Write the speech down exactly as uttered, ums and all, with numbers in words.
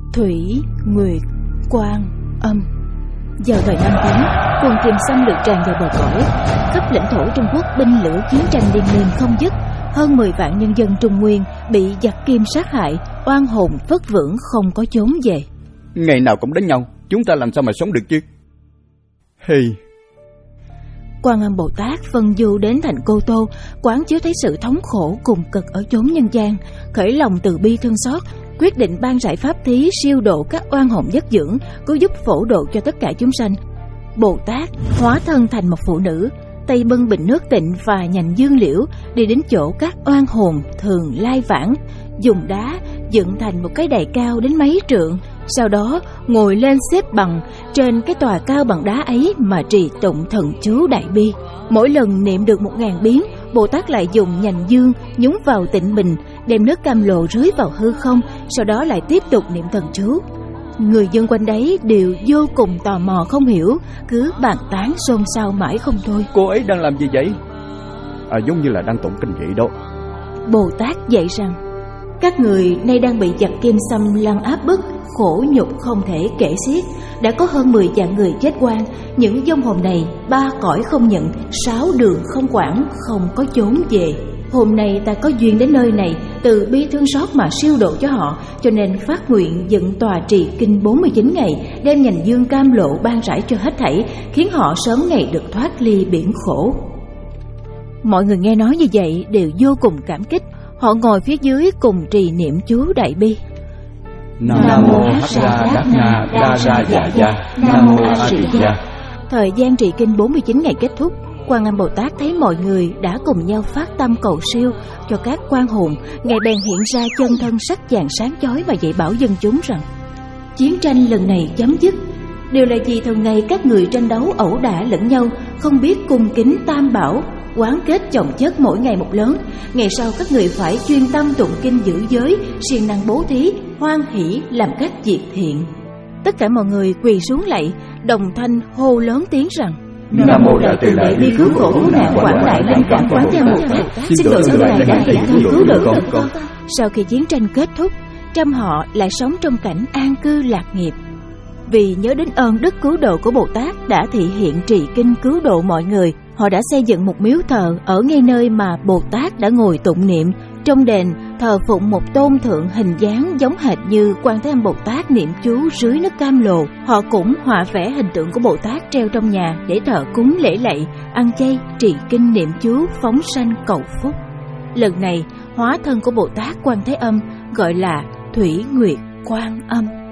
Thủy Nguyệt Quan Âm. Vào thời Nam Tống, quân Kim xâm lược tràn vào bờ cõi, khắp lãnh thổ Trung Quốc binh lửa chiến tranh liên miên không dứt. Hơn mười vạn nhân dân Trung Nguyên bị giặc Kim sát hại, oan hồn vất vưởng không có chốn về. Ngày nào cũng đánh nhau, chúng ta làm sao mà sống được chứ? Hey. Quan Âm Bồ Tát phân du đến thành Cô Tô, quán chiếu thấy sự thống khổ cùng cực ở chốn nhân gian, khởi lòng từ bi thương xót, quyết định ban giải pháp thí siêu độ các oan hồn vất dưỡng, cứu giúp phổ độ cho tất cả chúng sanh. Bồ Tát hóa thân thành một phụ nữ, tay bưng bình nước tịnh và nhành dương liễu, đi đến chỗ các oan hồn thường lai vãng, dùng đá dựng thành một cái đài cao đến mấy trượng, sau đó ngồi lên xếp bằng trên cái tòa cao bằng đá ấy mà trì tụng thần chú đại bi. Mỗi lần niệm được một ngàn biến, Bồ Tát lại dùng nhành dương nhúng vào tịnh bình, đem nước cam lồ rưới vào hư không, sau đó lại tiếp tục niệm thần chú. Người dân quanh đấy đều vô cùng tò mò không hiểu, cứ bàn tán xôn xao mãi không thôi. Cô ấy đang làm gì vậy? À, giống như là đang tụng kinh vậy đó. Bồ Tát dạy rằng, các người nay đang bị giặc Kim xâm lăng áp bức, khổ nhục không thể kể xiết. Đã có hơn mười vạn người chết oan. Những vong hồn này ba cõi không nhận, sáu đường không quản, không có chốn về. Hôm nay ta có duyên đến nơi này, từ bi thương xót mà siêu độ cho họ, cho nên phát nguyện dựng tòa trì kinh bốn mươi chín ngày, đem nhành dương cam lộ ban rải cho hết thảy, khiến họ sớm ngày được thoát ly biển khổ. Mọi người nghe nói như vậy đều vô cùng cảm kích. Họ ngồi phía dưới cùng trì niệm chú đại bi. Nam mô Hắc Ra Đắc Na Đa Ra Dạ Dạ, Nam mô A Di Đà. Thời gian trì kinh bốn mươi chín ngày kết thúc, Quan Âm Bồ Tát thấy mọi người đã cùng nhau phát tâm cầu siêu cho các quan hồn, Ngài bèn hiện ra chân thân sắc vàng sáng chói và dạy bảo dân chúng rằng: chiến tranh lần này chấm dứt, đều là vì thường ngày các người tranh đấu ẩu đả lẫn nhau, không biết cung kính tam bảo, quán kết chồng chất mỗi ngày một lớn. Ngày sau các người phải chuyên tâm tụng kinh giữ giới, siêng năng bố thí, hoan hỷ làm các việc thiện. Tất cả mọi người quỳ xuống lạy, đồng thanh hô lớn tiếng rằng: Nam mô Đại Từ Đại Bi cứu khổ cứu nạn quảng đại linh cảm quán gia Bồ Tát, xin độ ơn Ngài đã hiện thân cứu độ tất con. Sau khi chiến tranh kết thúc, trăm họ lại sống trong cảnh an cư lạc nghiệp. Vì nhớ đến ơn đức cứu độ của Bồ Tát đã thị hiện trì kinh cứu độ mọi người, họ đã xây dựng một miếu thờ ở ngay nơi mà Bồ Tát đã ngồi tụng niệm. Trong đền thờ phụng một tôn thượng hình dáng giống hệt như Quan Thế Âm Bồ Tát niệm chú rưới nước cam lồ. Họ cũng họa vẽ hình tượng của Bồ Tát treo trong nhà để thờ cúng lễ lạy, ăn chay, trì kinh niệm chú, phóng sanh cầu phúc. Lần này hóa thân của Bồ Tát Quan Thế Âm gọi là Thủy Nguyệt Quan Âm.